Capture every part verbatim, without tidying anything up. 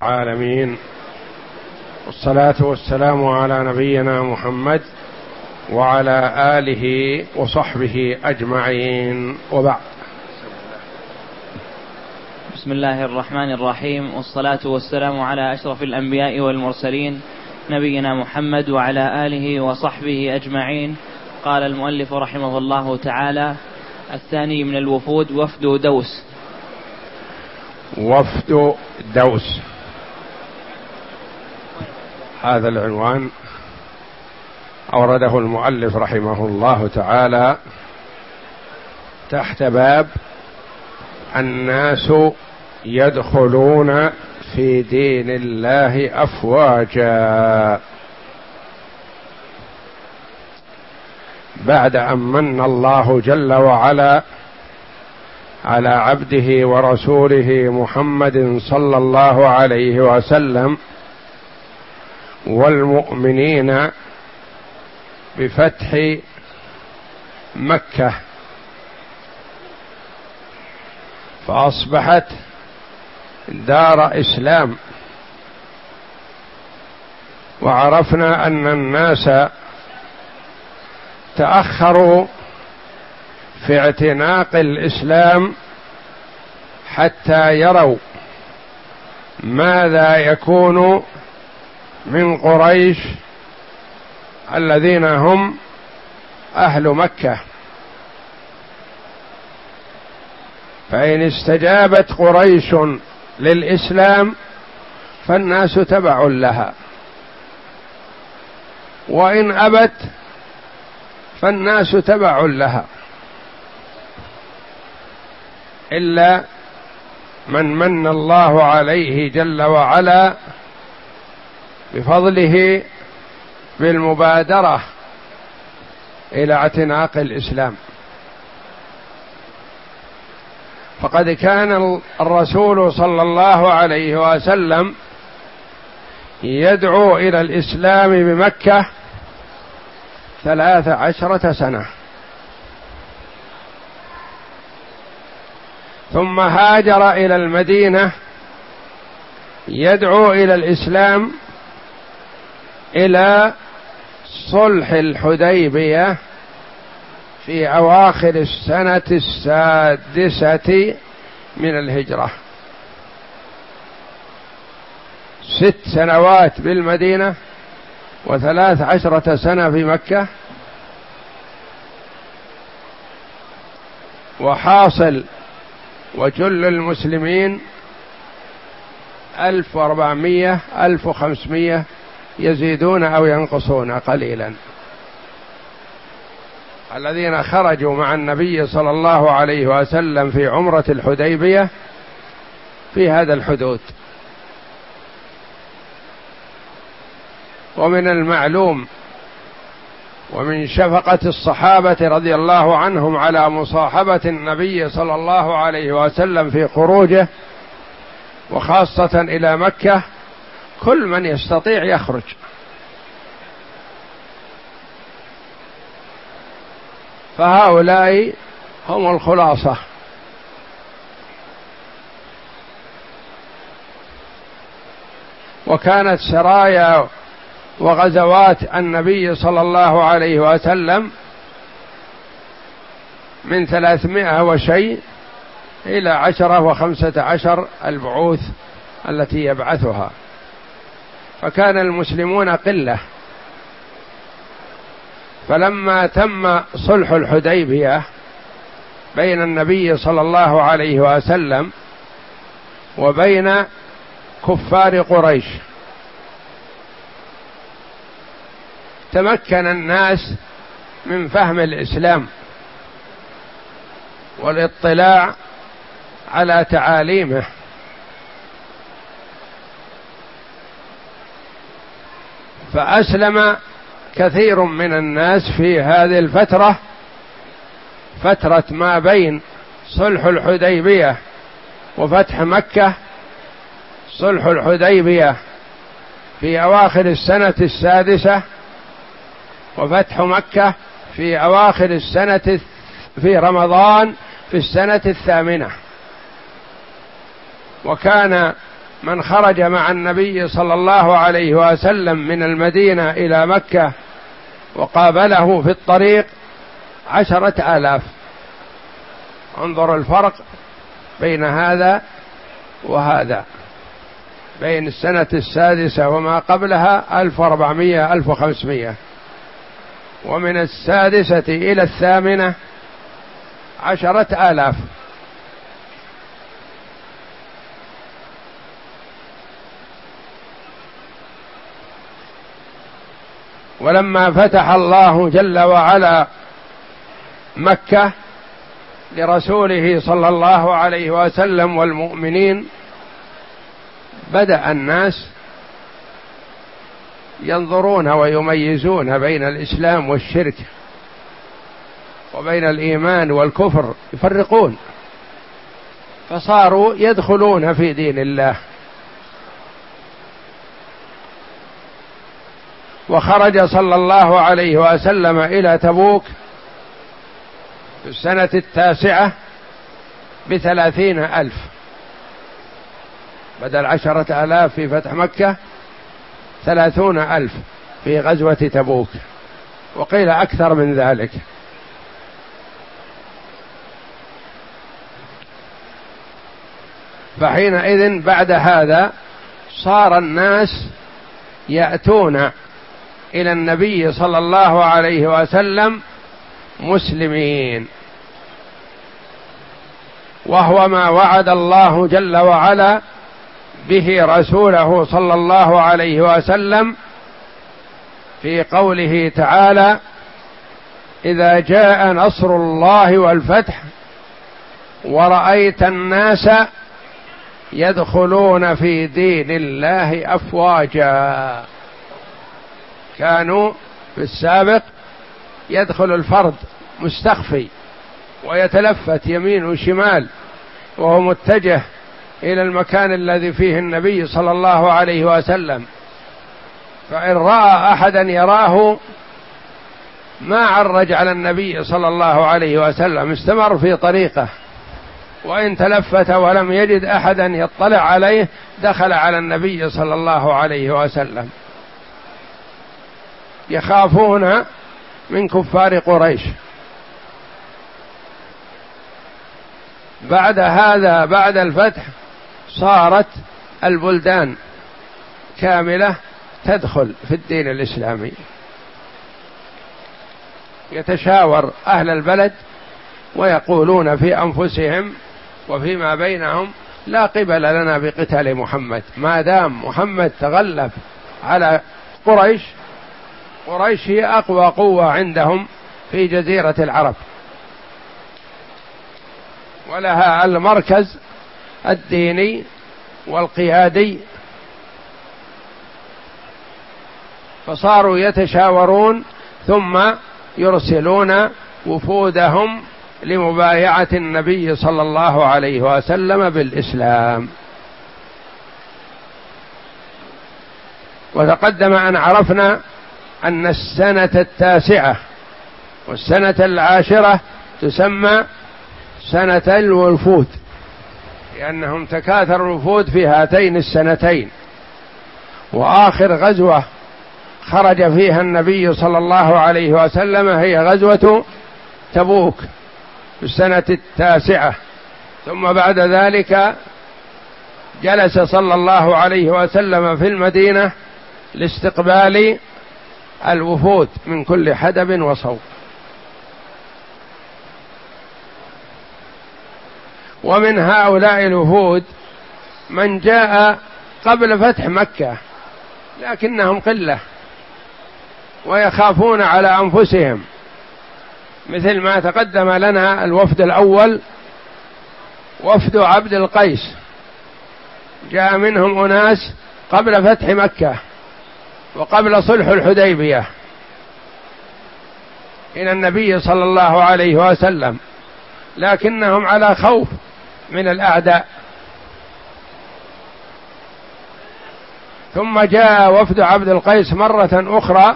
العالمين، والصلاة والسلام على نبينا محمد وعلى آله وصحبه أجمعين، وبعد. بسم الله الرحمن الرحيم، والصلاة والسلام على أشرف الأنبياء والمرسلين نبينا محمد وعلى آله وصحبه أجمعين. قال المؤلف رحمه الله تعالى: الثاني من الوفود وفد دوس. وفد دوس، هذا العنوان أورده المؤلف رحمه الله تعالى تحت باب الناس يدخلون في دين الله أفواجا، بعد أن من الله جل وعلا على عبده ورسوله محمد صلى الله عليه وسلم والمؤمنين بفتح مكة، فأصبحت دار إسلام. وعرفنا أن الناس تأخروا في اعتناق الإسلام حتى يروا ماذا يكون من قريش الذين هم أهل مكة، فإن استجابت قريش للإسلام فالناس تبع لها، وإن أبت فالناس تبع لها، إلا من من الله عليه جل وعلا بفضله بالمبادرة إلى اعتناق الإسلام. فقد كان الرسول صلى الله عليه وسلم يدعو إلى الإسلام بمكة ثلاث عشرة سنة، ثم هاجر إلى المدينة يدعو إلى الإسلام إلى صلح الحديبية في أواخر السنة السادسة من الهجرة، ست سنوات بالمدينة وثلاث عشرة سنة في مكة. وحاصل وجل المسلمين ألف وأربعمائة ألف وخمسمائة، يزيدون أو ينقصون قليلا، الذين خرجوا مع النبي صلى الله عليه وسلم في عمرة الحديبية في هذا الحدود. ومن المعلوم ومن شفقة الصحابة رضي الله عنهم على مصاحبة النبي صلى الله عليه وسلم في خروجه، وخاصة إلى مكة، كل من يستطيع يخرج، فهؤلاء هم الخلاصة. وكانت سرايا وغزوات النبي صلى الله عليه وسلم من ثلاثمائة وشيء إلى عشرة وخمسة عشر البعوث التي يبعثها، فكان المسلمون قلة. فلما تم صلح الحديبية بين النبي صلى الله عليه وسلم وبين كفار قريش، تمكن الناس من فهم الإسلام والاطلاع على تعاليمه، فأسلم كثير من الناس في هذه الفترة، فترة ما بين صلح الحديبية وفتح مكة. صلح الحديبية في أواخر السنة السادسة، وفتح مكة في أواخر السنة في رمضان في السنة الثامنة. وكان من خرج مع النبي صلى الله عليه وسلم من المدينة إلى مكة وقابله في الطريق عشرة آلاف. انظر الفرق بين هذا وهذا، بين السنة السادسة وما قبلها ألف وأربعمائة ألف وخمسمائة، ومن السادسة إلى الثامنة عشرة آلاف. ولما فتح الله جل وعلا مكة لرسوله صلى الله عليه وسلم والمؤمنين، بدأ الناس ينظرون ويميزون بين الإسلام والشرك وبين الإيمان والكفر، يفرقون، فصاروا يدخلون في دين الله. وخرج صلى الله عليه وسلم إلى تبوك في السنة التاسعة بثلاثين ألف، بدل عشرة آلاف في فتح مكة ثلاثون ألف في غزوة تبوك، وقيل أكثر من ذلك. فحينئذ بعد هذا صار الناس يأتون إلى النبي صلى الله عليه وسلم مسلمين، وهو ما وعد الله جل وعلا به رسوله صلى الله عليه وسلم في قوله تعالى: إذا جاء نصر الله والفتح ورأيت الناس يدخلون في دين الله أفواجا. كانوا في السابق يدخل الفرد مستخفي ويتلفت يمين وشمال وهو متجه إلى المكان الذي فيه النبي صلى الله عليه وسلم، فإن رأى أحدا يراه ما عرج على النبي صلى الله عليه وسلم، استمر في طريقه، وإن تلفت ولم يجد أحدا يطلع عليه دخل على النبي صلى الله عليه وسلم، يخافون من كفار قريش. بعد هذا بعد الفتح صارت البلدان كاملة تدخل في الدين الإسلامي، يتشاور أهل البلد ويقولون في أنفسهم وفيما بينهم: لا قبل لنا بقتال محمد، ما دام محمد تغلب على قريش، قريش هي أقوى قوة عندهم في جزيرة العرب، ولها المركز الديني والقيادي. فصاروا يتشاورون ثم يرسلون وفودهم لمبايعة النبي صلى الله عليه وسلم بالإسلام. وتقدم أن عرفنا أن السنة التاسعة والسنة العاشرة تسمى سنة الوفود، لأنهم تكاثر الوفود في هاتين السنتين. وآخر غزوة خرج فيها النبي صلى الله عليه وسلم هي غزوة تبوك في السنة التاسعة، ثم بعد ذلك جلس صلى الله عليه وسلم في المدينة لاستقبال الوفود من كل حدب وصوب. ومن هؤلاء الوفود من جاء قبل فتح مكة لكنهم قلة ويخافون على أنفسهم، مثل ما تقدم لنا الوفد الأول وفد عبد القيس، جاء منهم أناس قبل فتح مكة وقبل صلح الحديبية إلى النبي صلى الله عليه وسلم، لكنهم على خوف من الأعداء. ثم جاء وفد عبد القيس مرة أخرى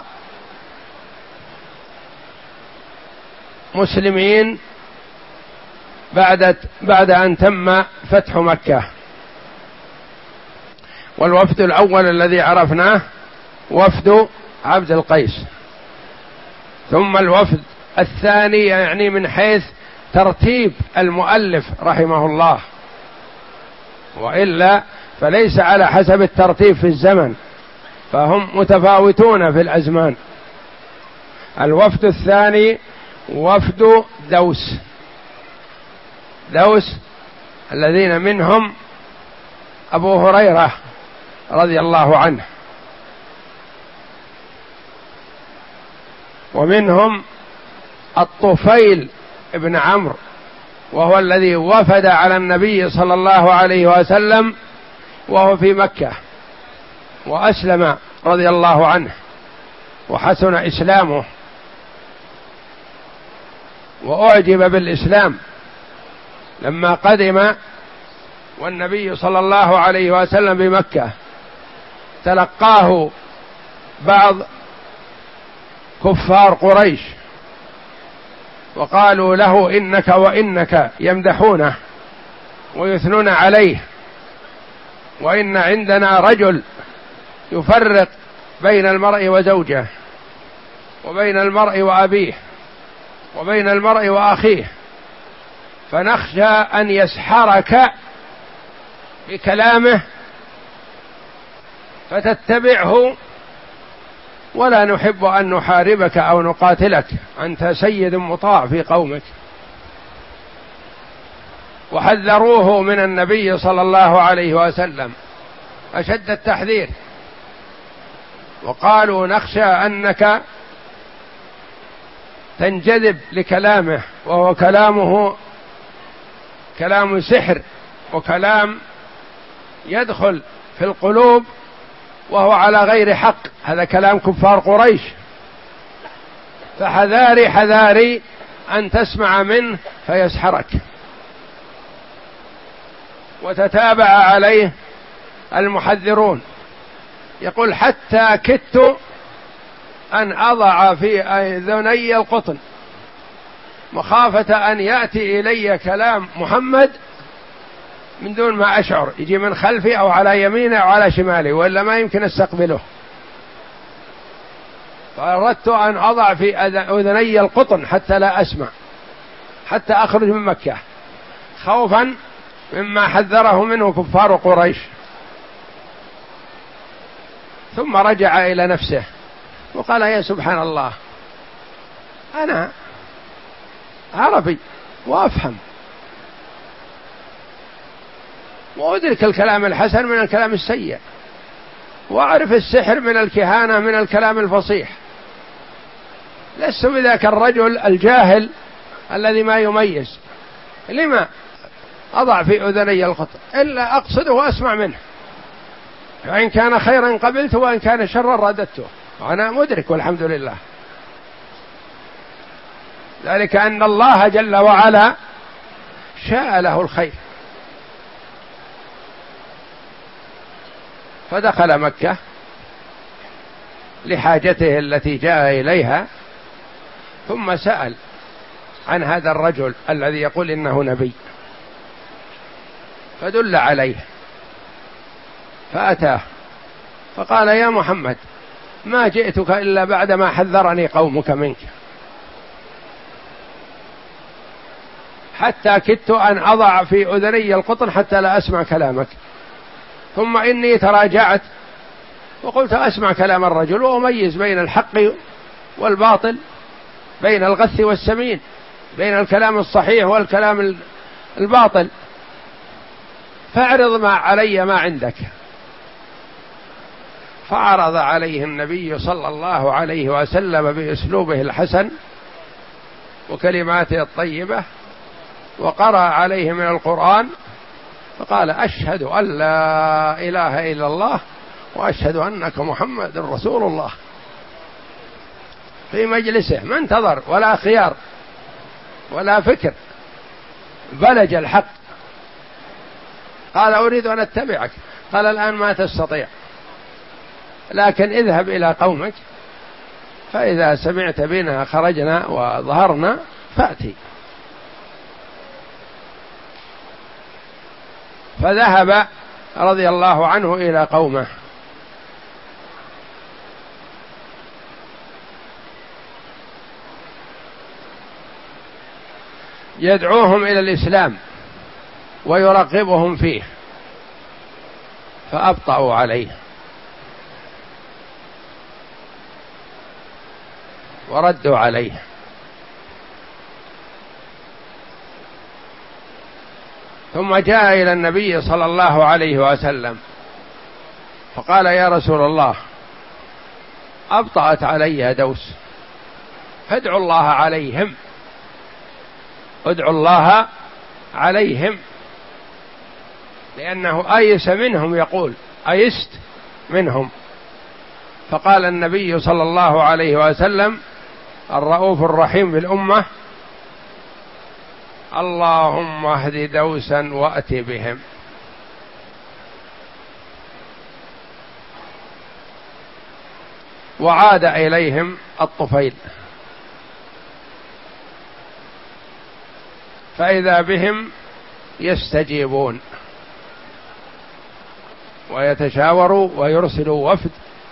مسلمين بعد بعد أن تم فتح مكة، والوفد الأول الذي عرفناه وفد عبد القيس، ثم الوفد الثاني يعني من حيث ترتيب المؤلف رحمه الله، وإلا فليس على حسب الترتيب في الزمن، فهم متفاوتون في الأزمان. الوفد الثاني وفد دوس، دوس الذين منهم أبو هريرة رضي الله عنه، ومنهم الطفيل ابن عمرو، وهو الذي وفد على النبي صلى الله عليه وسلم وهو في مكة وأسلم رضي الله عنه وحسن إسلامه وأعجب بالإسلام لما قدم والنبي صلى الله عليه وسلم بمكة. تلقاه بعض كفار قريش وقالوا له إنك وإنك، يمدحونه ويثنون عليه، وإن عندنا رجل يفرق بين المرء وزوجه وبين المرء وأبيه وبين المرء وأخيه، فنخشى أن يسحرك بكلامه فتتبعه، ولا نحب أن نحاربك أو نقاتلك، أنت سيد مطاع في قومك. وحذروه من النبي صلى الله عليه وسلم أشد التحذير، وقالوا نخشى أنك تنجذب لكلامه، وهو كلامه كلام سحر وكلام يدخل في القلوب وهو على غير حق، هذا كلام كفار قريش، فحذاري حذاري أن تسمع منه فيسحرك. وتتابع عليه المحذرون، يقول حتى كدت أن أضع في أذني القطن مخافة أن يأتي إلي كلام محمد من دون ما أشعر، يجي من خلفي أو على يميني أو على شمالي، وإلا ما يمكن أستقبله. فأردت أن أضع في أذني القطن حتى لا أسمع، حتى أخرج من مكة خوفا مما حذره منه كفار قريش. ثم رجع إلى نفسه وقال يا سبحان الله، أنا عربي وأفهم وأدرك الكلام الحسن من الكلام السيء، وأعرف السحر من الكهانة من الكلام الفصيح، لست بذاك الرجل الجاهل الذي ما يميز، لما أضع في أذني القطن إلا أقصده وأسمع منه، فإن كان خيرا قبلته وإن كان شرا رددته، وأنا مدرك والحمد لله. ذلك أن الله جل وعلا شاء له الخير، فدخل مكة لحاجته التي جاء إليها، ثم سأل عن هذا الرجل الذي يقول إنه نبي، فدل عليه فأتاه فقال يا محمد ما جئتك إلا بعدما حذرني قومك منك، حتى كدت أن أضع في أذني القطن حتى لا أسمع كلامك، ثم إني تراجعت وقلت أسمع كلام الرجل وأميز بين الحق والباطل، بين الغث والسمين، بين الكلام الصحيح والكلام الباطل، فاعرض ما علي ما عندك. فعرض عليه النبي صلى الله عليه وسلم بأسلوبه الحسن وكلماته الطيبة، وقرأ عليه من القرآن، فقال أشهد أن لا إله إلا الله وأشهد أنك محمد رسول الله، في مجلسه ما انتظر ولا خيار ولا فكر، بلج الحق. قال أريد أن أتبعك، قال الآن ما تستطيع، لكن اذهب إلى قومك فإذا سمعت بنا خرجنا وظهرنا فأتي. فذهب رضي الله عنه إلى قومه، يدعوهم إلى الإسلام ويرغبهم فيه، فأبطأوا عليه وردوا عليه. ثم جاء إلى النبي صلى الله عليه وسلم فقال: يا رسول الله، أبطأت علي دوس، فادعوا الله عليهم، ادعوا الله عليهم، لأنه أيس منهم، يقول: أيست منهم. فقال النبي صلى الله عليه وسلم الرؤوف الرحيم بالأمة: اللهم اهد دوسا وأت بهم. وعاد إليهم الطفيل فإذا بهم يستجيبون ويتشاوروا ويرسلوا وفد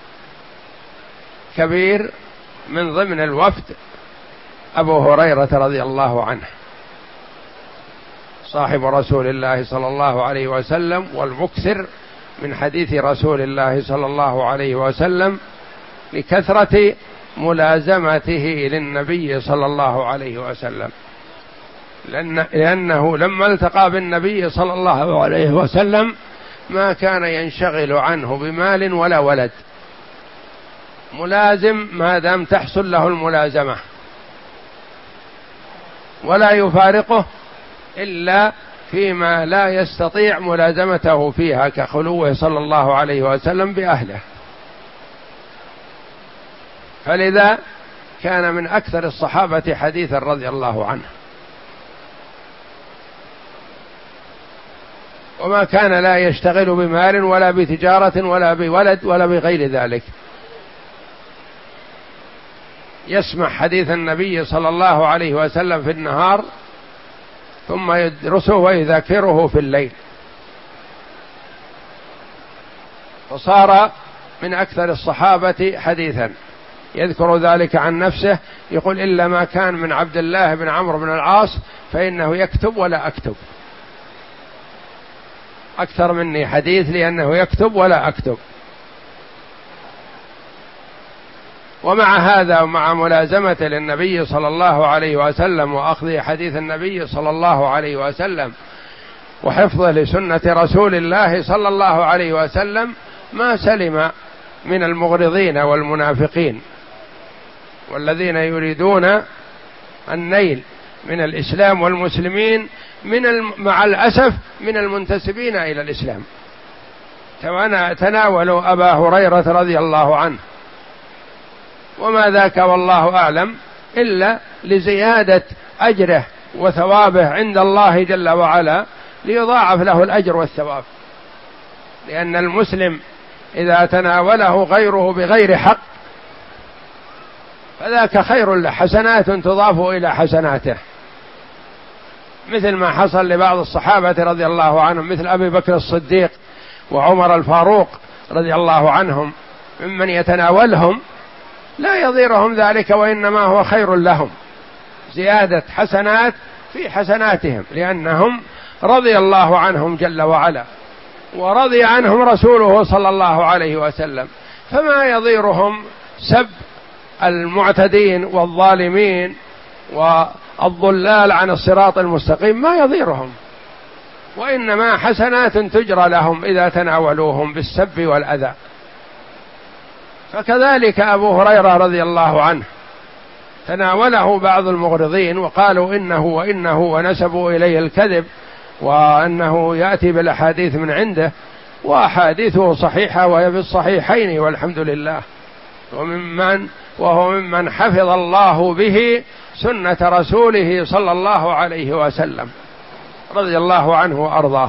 كبير، من ضمن الوفد أبو هريرة رضي الله عنه صاحب رسول الله صلى الله عليه وسلم والمكثر من حديث رسول الله صلى الله عليه وسلم لكثرة ملازمته للنبي صلى الله عليه وسلم، لأن لأنه لما التقى بالنبي صلى الله عليه وسلم ما كان ينشغل عنه بمال ولا ولد، ملازم ما دام تحصل له الملازمة، ولا يفارقه إلا فيما لا يستطيع ملازمته فيها، كخلوه صلى الله عليه وسلم بأهله. فلذا كان من أكثر الصحابة حديثا رضي الله عنه، وما كان لا يشتغل بمال ولا بتجارة ولا بولد ولا بغير ذلك، يسمع حديث النبي صلى الله عليه وسلم في النهار ثم يدرسه ويذاكره في الليل، فصار من أكثر الصحابة حديثا. يذكر ذلك عن نفسه، يقول: إلا ما كان من عبد الله بن عمرو بن العاص فإنه يكتب ولا أكتب، أكثر مني حديث لأنه يكتب ولا أكتب. ومع هذا ومع ملازمته للنبي صلى الله عليه وسلم وأخذ حديث النبي صلى الله عليه وسلم وحفظه لسنة رسول الله صلى الله عليه وسلم، ما سلم من المغرضين والمنافقين والذين يريدون النيل من الإسلام والمسلمين، من مع الأسف من المنتسبين إلى الإسلام. تناولوا أبا هريرة رضي الله عنه، وما ذاك والله أعلم إلا لزيادة أجره وثوابه عند الله جل وعلا، ليضاعف له الأجر والثواب، لأن المسلم إذا تناوله غيره بغير حق فذاك خير له، حسنات تضاف إلى حسناته، مثل ما حصل لبعض الصحابة رضي الله عنهم، مثل أبي بكر الصديق وعمر الفاروق رضي الله عنهم، ممن يتناولهم لا يضيرهم ذلك، وإنما هو خير لهم، زيادة حسنات في حسناتهم، لأنهم رضي الله عنهم جل وعلا، ورضي عنهم رسوله صلى الله عليه وسلم، فما يضيرهم سب المعتدين والظالمين والضلال عن الصراط المستقيم، ما يضيرهم، وإنما حسنات تجرى لهم إذا تناولوهم بالسب والأذى. فكذلك أبو هريرة رضي الله عنه تناوله بعض المغرضين وقالوا إنه وإنه ونسبوا إليه الكذب، وأنه يأتي بالأحاديث من عنده، وأحاديثه صحيحة وهي في الصحيحين والحمد لله، وممن وهو ممن حفظ الله به سنة رسوله صلى الله عليه وسلم رضي الله عنه وأرضاه.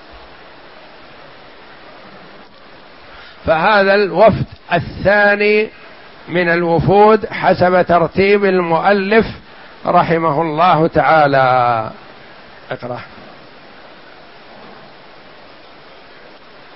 فهذا الوفد الثاني من الوفود حسب ترتيب المؤلف رحمه الله تعالى. اقرأ.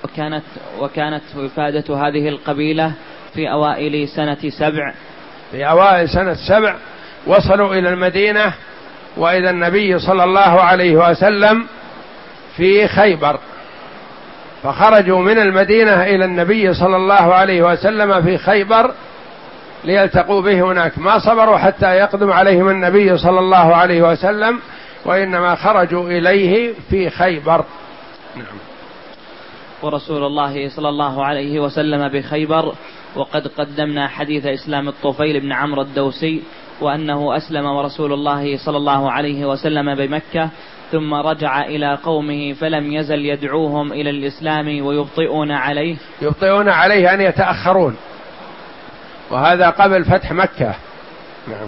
وكانت وكانت وفادة هذه القبيلة في أوائل سنة سبع. في أوائل سنة سبع وصلوا إلى المدينة، وإذا النبي صلى الله عليه وسلم في خيبر، فخرجوا من المدينة إلى النبي صلى الله عليه وسلم في خيبر ليلتقوا به هناك. ما صبروا حتى يقدم عليهم النبي صلى الله عليه وسلم، وإنما خرجوا إليه في خيبر. نعم. ورسول الله صلى الله عليه وسلم بخيبر، وقد قدمنا حديث إسلام الطفيل بن عمرو الدوسي، وأنه أسلم ورسول الله صلى الله عليه وسلم بمكة، ثم رجع إلى قومه فلم يزل يدعوهم إلى الإسلام ويبطئون عليه. يبطئون عليه أن يتأخرون، وهذا قبل فتح مكة. نعم.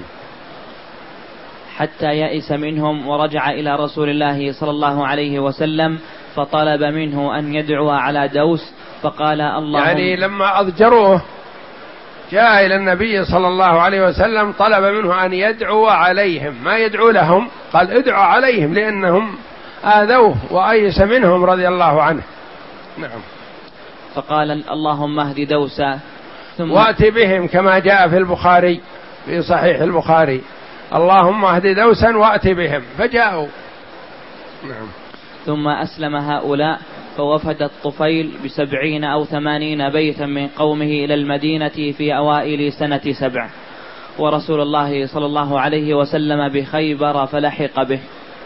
حتى يئس منهم ورجع إلى رسول الله صلى الله عليه وسلم فطلب منه أن يدعو على دوس، فقال اللهم، يعني لما أضجروه جاء إلى النبي صلى الله عليه وسلم طلب منه أن يدعو عليهم، ما يدعو لهم، قال ادعو عليهم لأنهم آذوه وأيس منهم رضي الله عنه. نعم. فقال اللهم اهد دوسا، ثم وأتي بهم كما جاء في البخاري في صحيح البخاري، اللهم اهد دوسا وأتي بهم، فجاءوا. نعم. ثم أسلم هؤلاء، فوفد الطفيل بسبعين أو ثمانين بيتا من قومه إلى المدينة في أوائل سنة سبع، ورسول الله صلى الله عليه وسلم بخيبر فلحق به.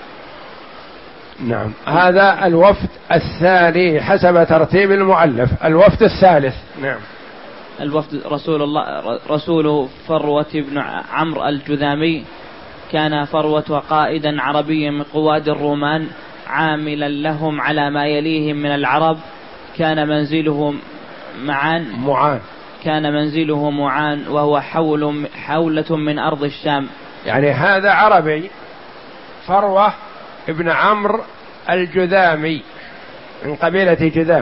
نعم. هذا الوفد الثاني حسب ترتيب المؤلف. الوفد الثالث. نعم. الوفد رسول الله رسول فروة بن عمرو الجذامي، كان فروة قائدا عربيا من قواد الرومان، عاملا لهم على ما يليهم من العرب، كان منزله معان معان كان منزله معان وهو حول حولة من أرض الشام. يعني هذا عربي، فروة ابن عمرو الجذامي من قبيلة جذام.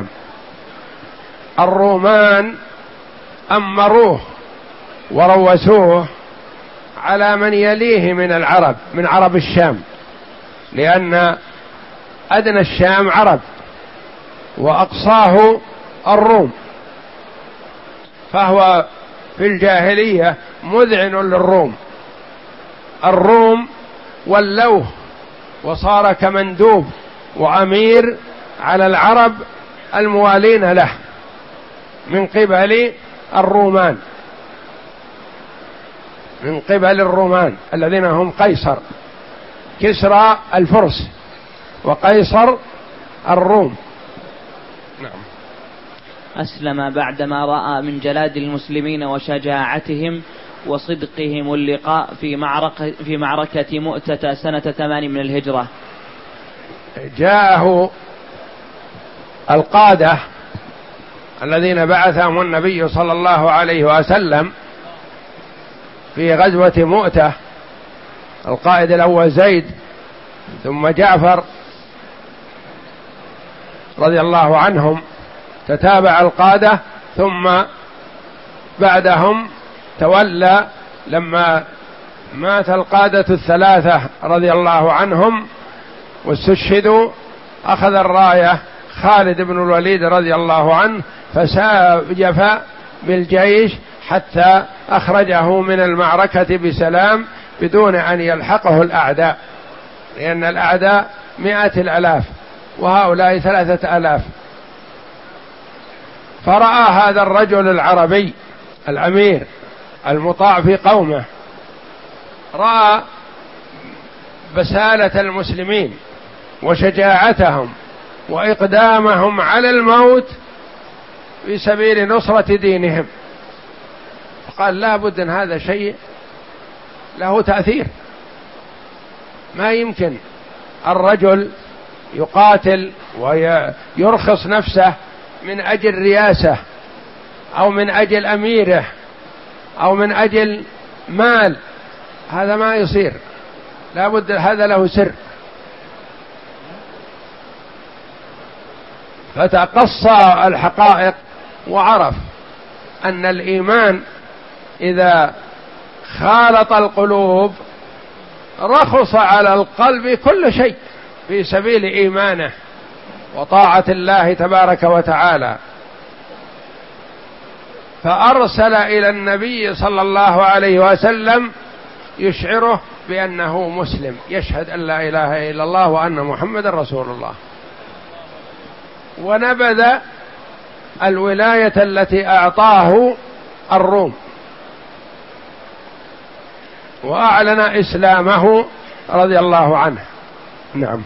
الرومان أمروه وروسوه على من يليه من العرب، من عرب الشام، لأن أدنى الشام عرب وأقصاه الروم، فهو في الجاهلية مذعن للروم. الروم ولوه وصار كمندوب وأمير على العرب الموالين له من قبل الرومان، من قبل الرومان الذين هم قيصر، كسرى الفرس وقيصر الروم. نعم. أسلم بعدما رأى من جلاد المسلمين وشجاعتهم وصدقهم اللقاء في معركة, في معركة مؤتة سنة ثمان من الهجرة. جاءه القادة الذين بعثهم النبي صلى الله عليه وسلم في غزوة مؤتة، القائد الأول زيد، ثم جعفر رضي الله عنهم، تتابع القادة، ثم بعدهم تولى لما مات القادة الثلاثة رضي الله عنهم واستشهدوا، أخذ الراية خالد بن الوليد رضي الله عنه، فساجف بالجيش حتى أخرجه من المعركة بسلام بدون أن يلحقه الأعداء، لأن الأعداء مئة الألاف وهؤلاء ثلاثة ألاف. فرأى هذا الرجل العربي الأمير المطاع في قومه، رأى بسالة المسلمين وشجاعتهم وإقدامهم على الموت في سبيل نصرة دينهم، قال لا بد أن هذا شيء له تأثير. ما يمكن الرجل يقاتل ويرخص نفسه من أجل رياسة أو من أجل أميره أو من أجل مال، هذا ما يصير، لا بد هذا له سر. فتقصى الحقائق وعرف أن الإيمان إذا خالط القلوب رخص على القلب كل شيء في سبيل إيمانه وطاعة الله تبارك وتعالى، فأرسل إلى النبي صلى الله عليه وسلم يشعره بأنه مسلم، يشهد أن لا إله إلا الله وأن محمد رسول الله، ونبذ الولاية التي أعطاه الروم وأعلن إسلامه رضي الله عنه. نعم.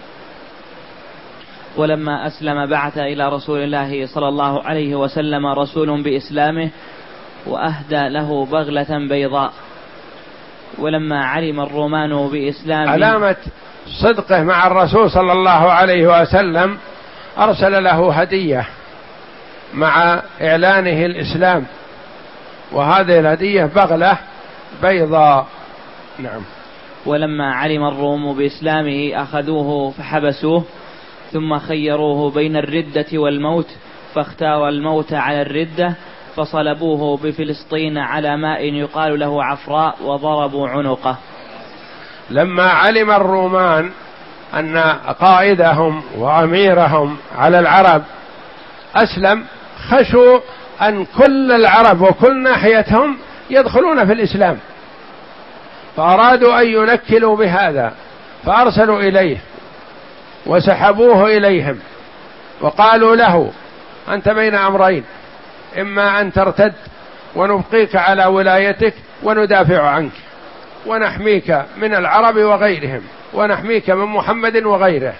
ولما أسلم بعث إلى رسول الله صلى الله عليه وسلم رسول بإسلامه وأهدى له بغلة بيضاء. ولما علم الرومان بإسلامه، علامة صدقه مع الرسول صلى الله عليه وسلم، أرسل له هدية مع إعلانه الإسلام، وهذه الهدية بغلة بيضاء. نعم. ولما علم الروم بإسلامه أخذوه فحبسوه، ثم خيروه بين الردة والموت، فاختار الموت على الردة، فصلبوه بفلسطين على ماء يقال له عفراء وضربوا عنقه. لما علم الرومان أن قائدهم وأميرهم على العرب أسلم، خشوا أن كل العرب وكل ناحيتهم يدخلون في الإسلام، فأرادوا أن ينكلوا بهذا، فأرسلوا إليه وسحبوه إليهم وقالوا له: أنت بين أمرين، إما أن ترتد ونبقيك على ولايتك وندافع عنك ونحميك من العرب وغيرهم، ونحميك من محمد وغيره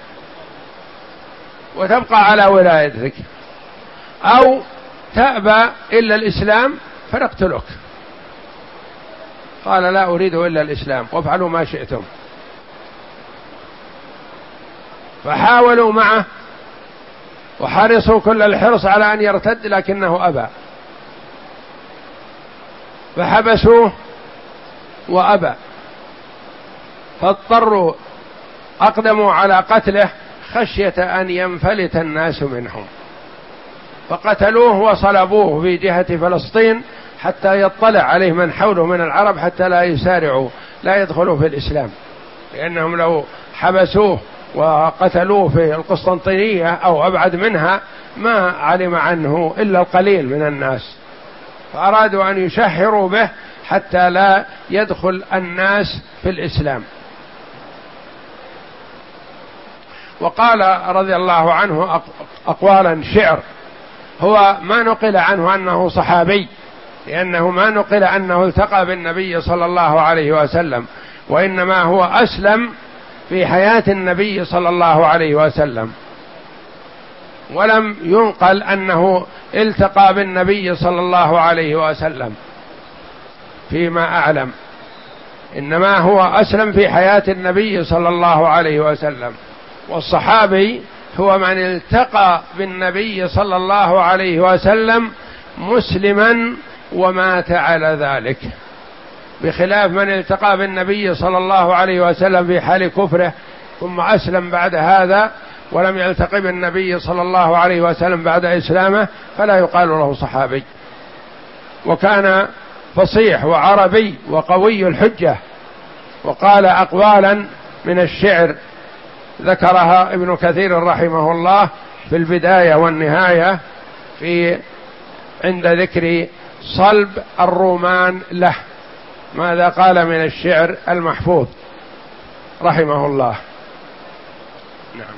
وتبقى على ولايتك، أو تأبى إلا الإسلام فنقتلك. قال: لا أريد إلا الإسلام وافعلوا ما شئتم. فحاولوا معه وحرصوا كل الحرص على أن يرتد، لكنه أبى، فحبسوه وأبى، فاضطروا أقدموا على قتله خشية أن ينفلت الناس منهم، فقتلوه وصلبوه في جهة فلسطين حتى يطلع عليه من حوله من العرب، حتى لا يسارعوا لا يدخلوا في الإسلام، لأنهم لو حبسوه وقتلوه في القسطنطينية أو أبعد منها ما علم عنه إلا القليل من الناس، فأرادوا أن يشهروا به حتى لا يدخل الناس في الإسلام. وقال رضي الله عنه أقوالا شعر، هو ما نقل عنه أنه صحابي، لأنه ما نقل أنه التقى بالنبي صلى الله عليه وسلم، وإنما هو أسلم في حياة النبي صلى الله عليه وسلم، ولم ينقل أنه التقى بالنبي صلى الله عليه وسلم فيما أعلم، إنما هو أسلم في حياة النبي صلى الله عليه وسلم. والصحابي هو من التقى بالنبي صلى الله عليه وسلم مسلما ومات على ذلك، بخلاف من التقى بالنبي صلى الله عليه وسلم في حال كفره ثم أسلم بعد هذا ولم يلتقي بالنبي صلى الله عليه وسلم بعد إسلامه، فلا يقال له صحابي. وكان فصيح وعربي وقوي الحجة، وقال أقوالا من الشعر ذكرها ابن كثير رحمه الله في البداية والنهاية في عند ذكر صلب الرومان له. ماذا قال من الشعر المحفوظ رحمه الله؟ نعم.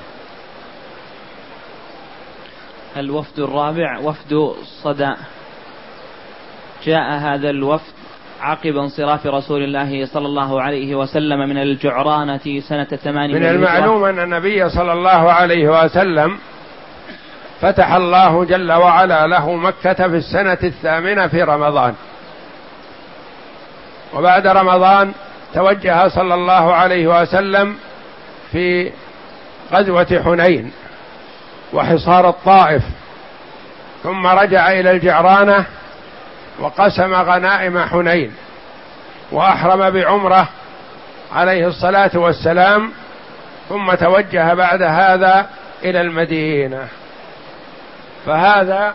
الوفد الرابع وفد صدى. جاء هذا الوفد عقب انصراف رسول الله صلى الله عليه وسلم من الجعرانة سنة ثمان. من المعلوم أن النبي صلى الله عليه وسلم فتح الله جل وعلا له مكة في السنة الثامنة في رمضان، وبعد رمضان توجه صلى الله عليه وسلم في غزوة حنين وحصار الطائف، ثم رجع إلى الجعرانة وقسم غنائم حنين وأحرم بعمرة عليه الصلاة والسلام، ثم توجه بعد هذا إلى المدينة. فهذا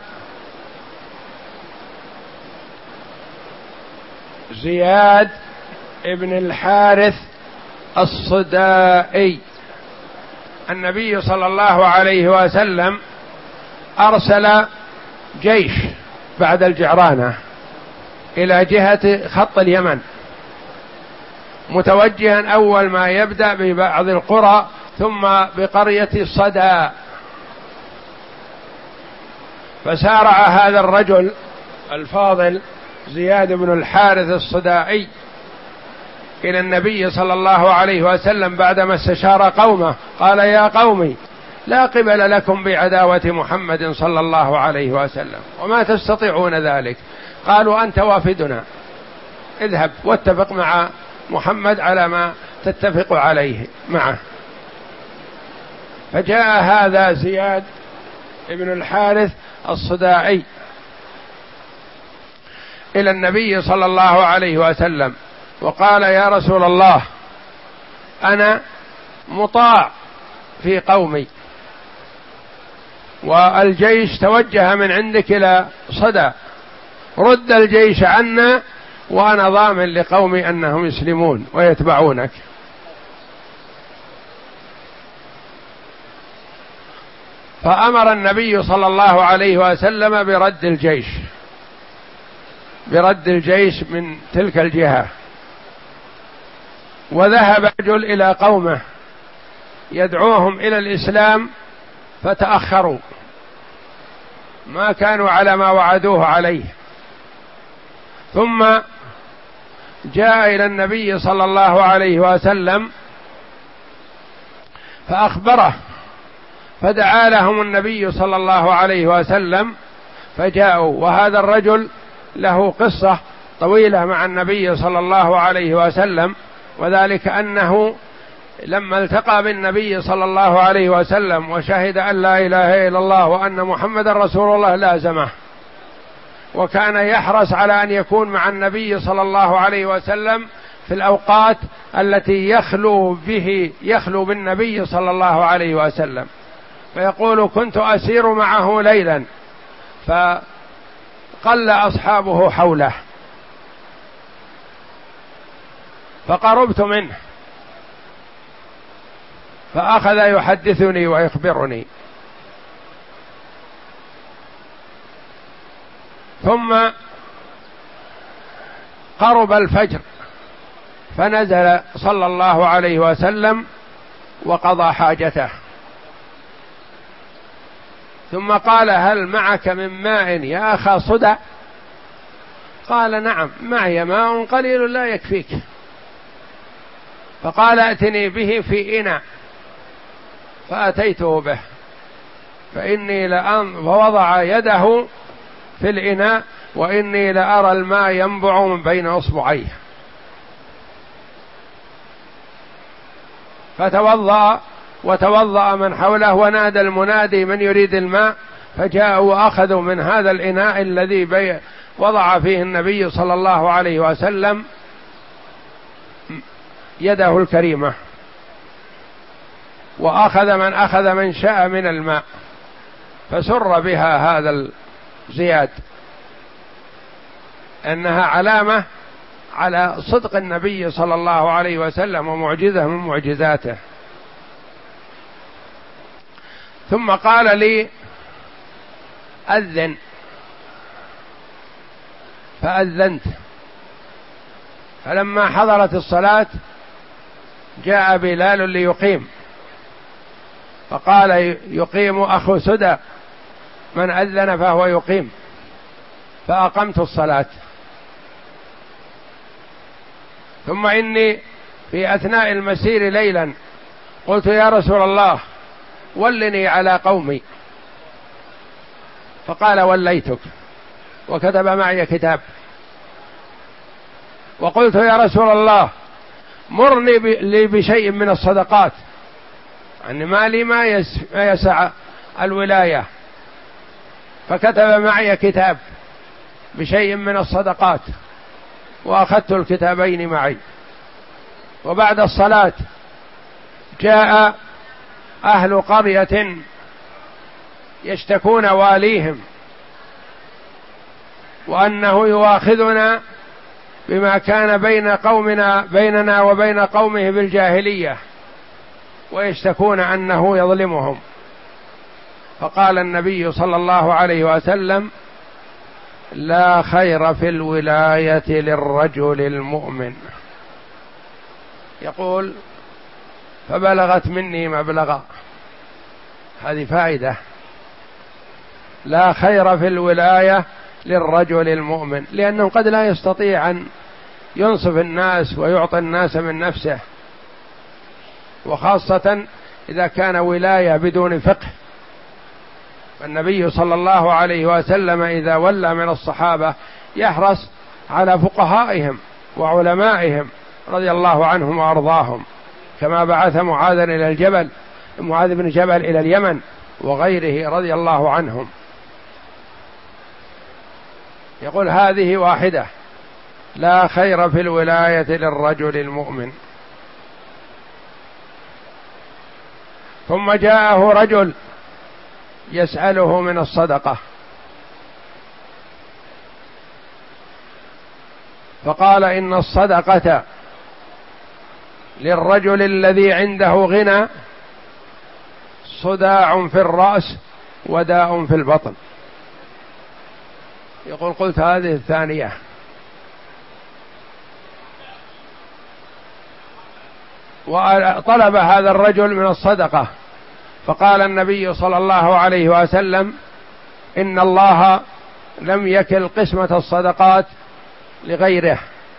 زياد ابن الحارث الصدائي النبي صلى الله عليه وسلم أرسل جيش بعد الجعرانة إلى جهة خط اليمن، متوجها أول ما يبدأ ببعض القرى ثم بقرية الصدى. فسارع هذا الرجل الفاضل زياد بن الحارث الصدائي إلى النبي صلى الله عليه وسلم بعدما استشار قومه، قال: يا قومي، لا قبل لكم بعداوة محمد صلى الله عليه وسلم، وما تستطيعون ذلك. قالوا: أنت وافدنا، اذهب واتفق مع محمد على ما تتفق عليه معه. فجاء هذا زياد بن الحارث الصدائي إلى النبي صلى الله عليه وسلم وقال: يا رسول الله، أنا مطاع في قومي، والجيش توجه من عندك إلى صدى، رد الجيش عنا، وأنا ضامن لقومي أنهم يسلمون ويتبعونك. فأمر النبي صلى الله عليه وسلم برد الجيش برد الجيش من تلك الجهة. وذهب رجل إلى قومه يدعوهم إلى الإسلام، فتأخروا، ما كانوا على ما وعدوه عليه. ثم جاء إلى النبي صلى الله عليه وسلم فأخبره، فدعا لهم النبي صلى الله عليه وسلم فجاءوا. وهذا الرجل له قصة طويلة مع النبي صلى الله عليه وسلم، وذلك أنه لما التقى بالنبي صلى الله عليه وسلم وشهد أن لا إله إلا الله وأن محمد رسول الله لازمه، وكان يحرص على أن يكون مع النبي صلى الله عليه وسلم في الأوقات التي يخلو به يخلو بالنبي صلى الله عليه وسلم. فيقول: كنت أسير معه ليلا فقل أصحابه حوله، فقربت منه فأخذ يحدثني ويخبرني. ثم قرب الفجر فنزل صلى الله عليه وسلم وقضى حاجته، ثم قال: هل معك من ماء يا أخا صدع؟ قال: نعم، معي ماء قليل لا يكفيك. فقال: ائتني به في إناء، فأتيته به، فإني لأن فوضع يده في الإناء وإني لأرى الماء ينبع من بين أصبعيه. فتوضأ وتوضأ من حوله، ونادى المنادي: من يريد الماء؟ فجاءوا وأخذوا من هذا الإناء الذي وضع فيه النبي صلى الله عليه وسلم يده الكريمة، وأخذ من أخذ من شاء من الماء. فسر بها هذا زياد، أنها علامة على صدق النبي صلى الله عليه وسلم ومعجزة من معجزاته. ثم قال لي: أذن، فأذنت. فلما حضرت الصلاة جاء بلال ليقيم، فقال: يقيم أخو سدى، من أذن فهو يقيم. فأقمت الصلاة. ثم إني في أثناء المسير ليلا قلت: يا رسول الله، ولني على قومي. فقال: وليتك، وكتب معي كتاب. وقلت: يا رسول الله، مرني لي بشيء من الصدقات، يعني ما لي ما يسع الولاية. فكتب معي كتاب بشيء من الصدقات، وأخذت الكتابين معي. وبعد الصلاة جاء أهل قرية يشتكون واليهم وأنه يواخذنا بما كان بين قومنا بيننا وبين قومه بالجاهلية، ويشتكون أنه يظلمهم. فقال النبي صلى الله عليه وسلم: لا خير في الولاية للرجل المؤمن. يقول: فبلغت مني مبلغا. هذه فائدة: لا خير في الولاية للرجل المؤمن، لأنه قد لا يستطيع أن ينصف الناس ويعطي الناس من نفسه، وخاصة إذا كان ولاية بدون فقه. النبي صلى الله عليه وسلم إذا ولى من الصحابة يحرص على فقهائهم وعلمائهم رضي الله عنهم وأرضاهم، كما بعث معاذ إلى الجبل معاذ بن جبل إلى اليمن وغيره رضي الله عنهم. يقول: هذه واحدة: لا خير في الولاية للرجل المؤمن. ثم جاءه رجل يسأله من الصدقة، فقال: إن الصدقة للرجل الذي عنده غنى صداع في الرأس وداء في البطن. يقول: قلت هذه الثانية. وطلب هذا الرجل من الصدقة، فقال النبي صلى الله عليه وسلم: إن الله لم يكل قسمة الصدقات لغيره،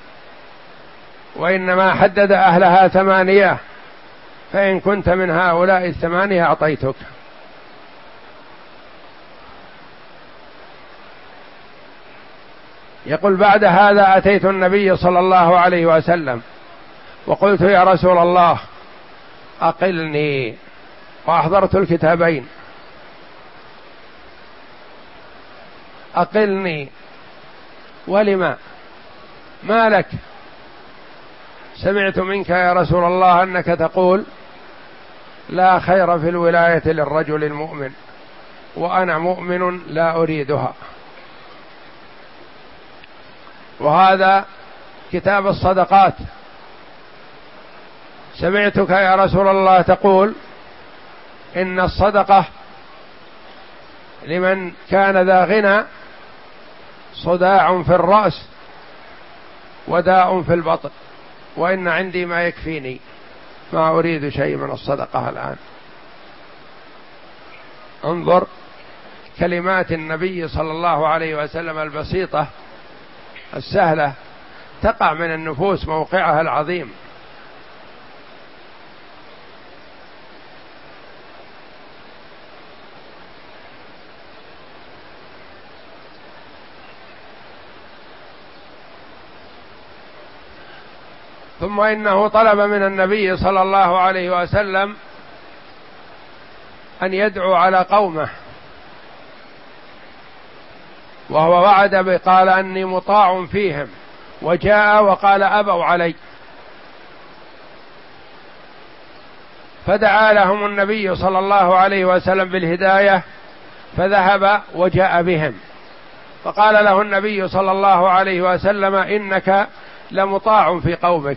وإنما حدد أهلها ثمانية، فإن كنت من هؤلاء الثمانية أعطيتك. يقول: بعد هذا أتيت النبي صلى الله عليه وسلم وقلت: يا رسول الله أقلني، وأحضرت الكتابين، أقلني. ولما؟ ما لك؟ سمعت منك يا رسول الله أنك تقول: لا خير في الولاية للرجل المؤمن، وأنا مؤمن لا أريدها. وهذا كتاب الصدقات. سمعتك يا رسول الله تقول: إن الصدقة لمن كان ذا غنى صداع في الرأس وداء في البطن، وإن عندي ما يكفيني، ما أريد شيء من الصدقة الآن. انظر كلمات النبي صلى الله عليه وسلم البسيطة السهلة تقع من النفوس موقعها العظيم. ثم إنه طلب من النبي صلى الله عليه وسلم أن يدعو على قومه، وهو وعد بقال: أني مطاع فيهم، وجاء وقال: أبوا علي. فدعا لهم النبي صلى الله عليه وسلم بالهداية، فذهب وجاء بهم، فقال له النبي صلى الله عليه وسلم: إنك لمطاع في قومك.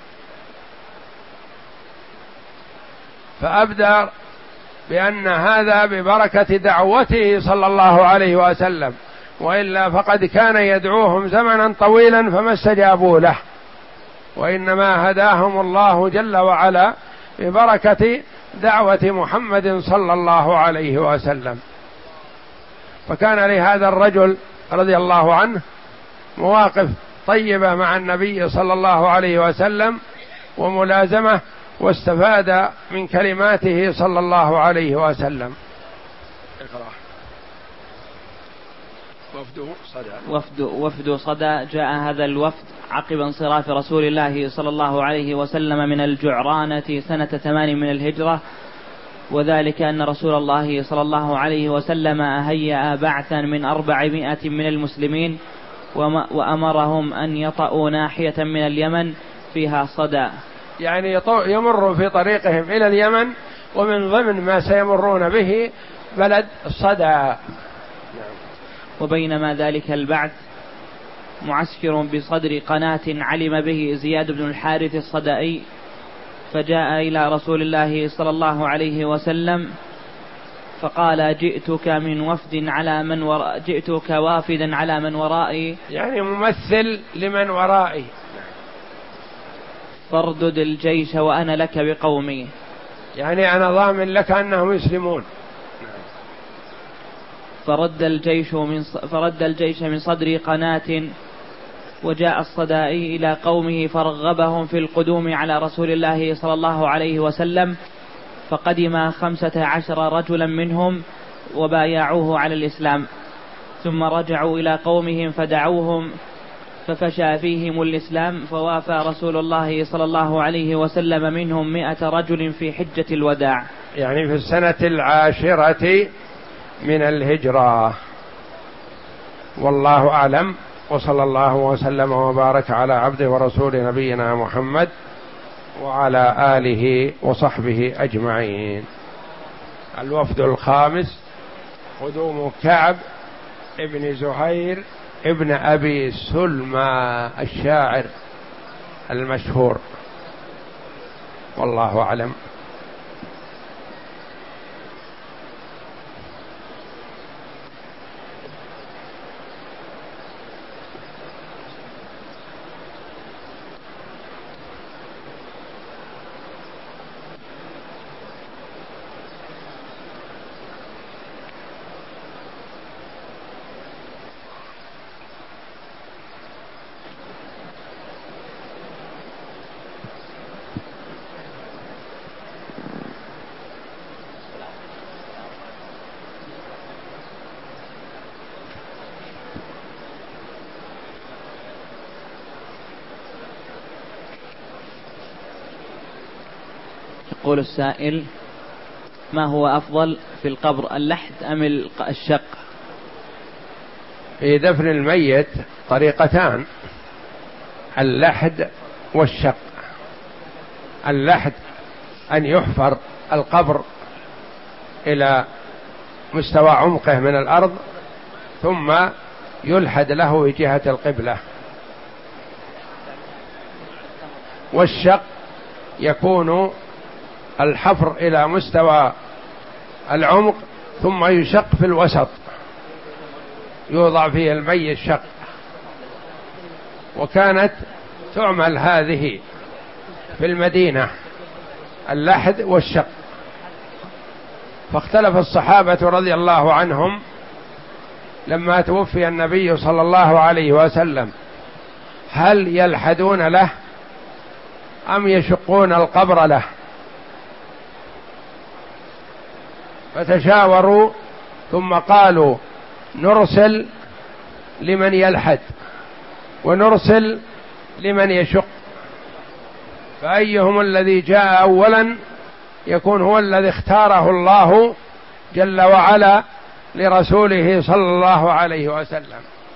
فأبدى بأن هذا ببركة دعوته صلى الله عليه وسلم، وإلا فقد كان يدعوهم زمنا طويلا فما استجابوا له، وإنما هداهم الله جل وعلا ببركة دعوة محمد صلى الله عليه وسلم. فكان لهذا الرجل رضي الله عنه مواقف طيبة مع النبي صلى الله عليه وسلم وملازمة، واستفاد من كلماته صلى الله عليه وسلم. وفد صدى وفد وفد صدى. جاء هذا الوفد عقب انصراف رسول الله صلى الله عليه وسلم من الجعرانة سنة ثمان من الهجرة، وذلك أن رسول الله صلى الله عليه وسلم هيأ بعثا من أربعمائة من المسلمين، وأمرهم أن يطأوا ناحية من اليمن فيها صدى، يعني يمر في طريقهم إلى اليمن، ومن ضمن ما سيمرون به بلد صدى. وبينما ذلك البعث معسكر بصدر قناة علم به زياد بن الحارث الصدائي، فجاء إلى رسول الله صلى الله عليه وسلم فقال جئتك من وفد على من وراء جئتك وافدا على من ورائي، يعني ممثل لمن ورائي، فاردد الجيش وأنا لك بقومي، يعني أنا ضامن لك أنهم يسلمون. فرد الجيش من فرد الجيش من صدر قناة، وجاء الصدائي إلى قومه فرغبهم في القدوم على رسول الله صلى الله عليه وسلم، فقدم خمسة عشر رجلا منهم وبايعوه على الإسلام، ثم رجعوا إلى قومهم فدعوهم ففشى فيهم الإسلام، فوافى رسول الله صلى الله عليه وسلم منهم مئة رجل في حجة الوداع، يعني في السنة العاشرة من الهجرة. والله أعلم، وصلى الله وسلم وبارك على عبده ورسوله نبينا محمد وعلى آله وصحبه أجمعين. الوفد الخامس قدوم كعب ابن زهير ابن أبي سلمى الشاعر المشهور، والله أعلم. يقول السائل: ما هو أفضل في القبر، اللحد أم الشق؟ في دفن الميت طريقتان، اللحد والشق. اللحد أن يحفر القبر إلى مستوى عمقه من الأرض ثم يلحد له جهة القبلة، والشق يكون الحفر إلى مستوى العمق ثم يشق في الوسط، يوضع فيه الميت شق. وكانت تعمل هذه في المدينة، اللحد والشق. فاختلف الصحابة رضي الله عنهم لما توفي النبي صلى الله عليه وسلم هل يلحدون له أم يشقون القبر له، فتشاوروا ثم قالوا نرسل لمن يلحد ونرسل لمن يشق، فأيهم الذي جاء أولا يكون هو الذي اختاره الله جل وعلا لرسوله صلى الله عليه وسلم.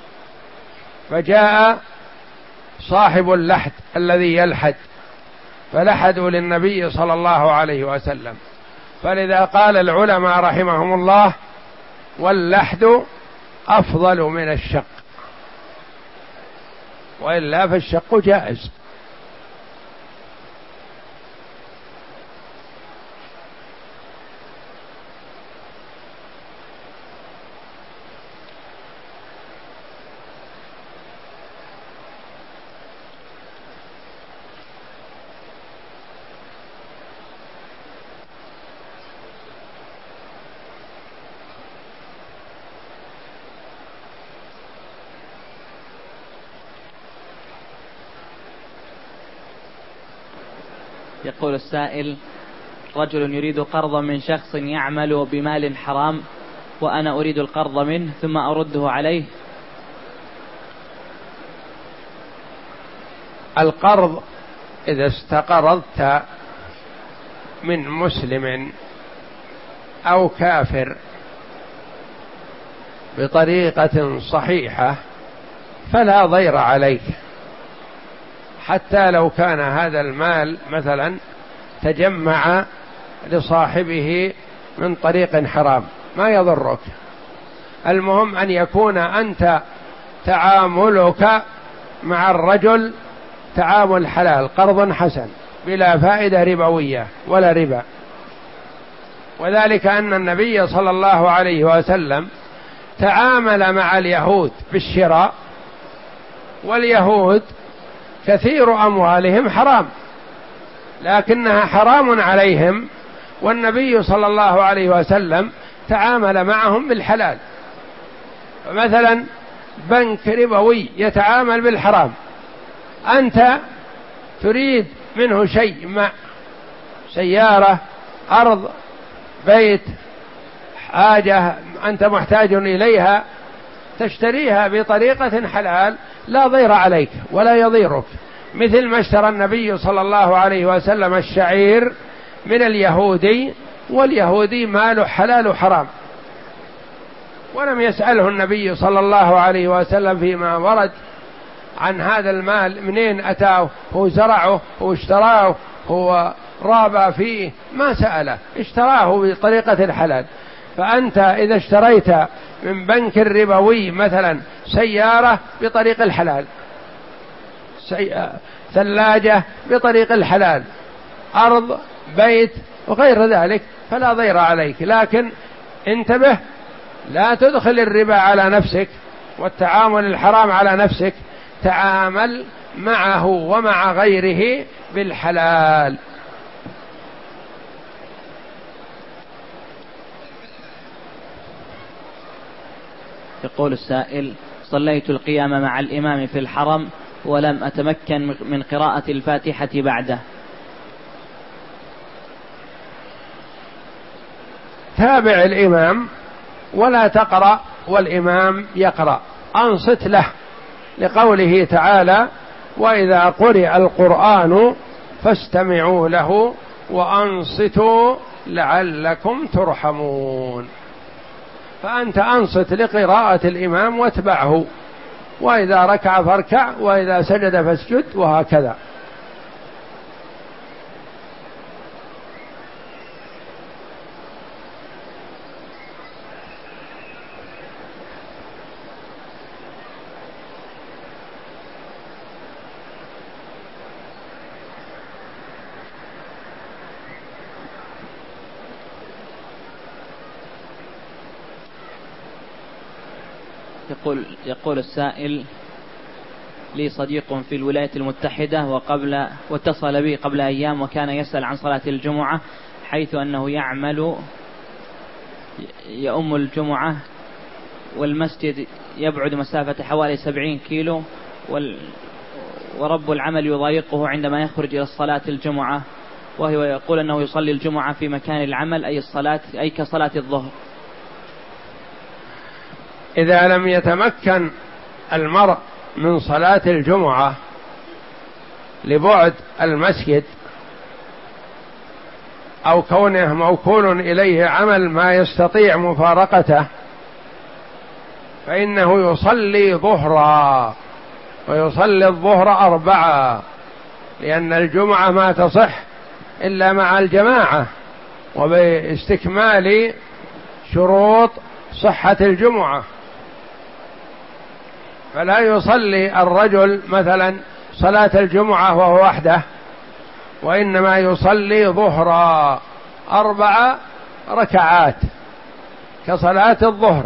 فجاء صاحب اللحد الذي يلحد فلحدوا للنبي صلى الله عليه وسلم. فلذا قال العلماء رحمهم الله: واللحد أفضل من الشق، وإلا فالشق جائز. يقول السائل: رجل يريد قرضا من شخص يعمل بمال حرام وأنا أريد القرض منه ثم أرده عليه. القرض إذا استقرضت من مسلم أو كافر بطريقة صحيحة فلا ضير عليك، حتى لو كان هذا المال مثلا تجمع لصاحبه من طريق حرام ما يضرك. المهم أن يكون أنت تعاملك مع الرجل تعامل حلال، قرض حسن بلا فائدة ربوية ولا ربا. وذلك أن النبي صلى الله عليه وسلم تعامل مع اليهود بالشراء، واليهود كثير أموالهم حرام لكنها حرام عليهم، والنبي صلى الله عليه وسلم تعامل معهم بالحلال. فمثلا بنك ربوي يتعامل بالحرام، أنت تريد منه شيء ما، سيارة، أرض، بيت، حاجة أنت محتاج إليها، تشتريها بطريقة حلال لا ضير عليك ولا يضيرك، مثل ما اشترى النبي صلى الله عليه وسلم الشعير من اليهودي، واليهودي ماله حلال وحرام، ولم يسأله النبي صلى الله عليه وسلم فيما ورد عن هذا المال منين أتاه، هو زرعه، هو اشتراه، هو رابع فيه، ما سأله، اشتراه بطريقة الحلال. فأنت إذا اشتريت من بنك ربوي مثلا سيارة بطريق الحلال، سي... ثلاجة بطريق الحلال، أرض، بيت وغير ذلك، فلا ضير عليك. لكن انتبه، لا تدخل الربا على نفسك والتعامل الحرام على نفسك، تعامل معه ومع غيره بالحلال. يقول السائل: صليت القيام مع الإمام في الحرم ولم أتمكن من قراءة الفاتحة بعده. تابع الإمام ولا تقرأ والإمام يقرأ، أنصت له، لقوله تعالى: وإذا قرئ القرآن فاستمعوا له وأنصتوا لعلكم ترحمون. فأنت أنصت لقراءة الإمام واتبعه، وإذا ركع فاركع، وإذا سجد فاسجد، وهكذا. يقول يقول السائل: لي صديق في الولايات المتحدة وقبل واتصل بي قبل أيام وكان يسأل عن صلاة الجمعة، حيث أنه يعمل يؤم الجمعة والمسجد يبعد مسافة حوالي سبعين كيلو، ورب العمل يضايقه عندما يخرج إلى الصلاة الجمعة، وهو يقول أنه يصلي الجمعة في مكان العمل أي الصلاة أي كصلاة الظهر. إذا لم يتمكن المرء من صلاة الجمعة لبعد المسجد أو كونه موكول إليه عمل ما يستطيع مفارقته، فإنه يصلي ظهرا، ويصلي الظهر أربعة، لأن الجمعة ما تصح إلا مع الجماعة وباستكمال شروط صحة الجمعة. فلا يصلي الرجل مثلا صلاة الجمعة وهو وحده، وإنما يصلي ظهرا أربع ركعات كصلاة الظهر.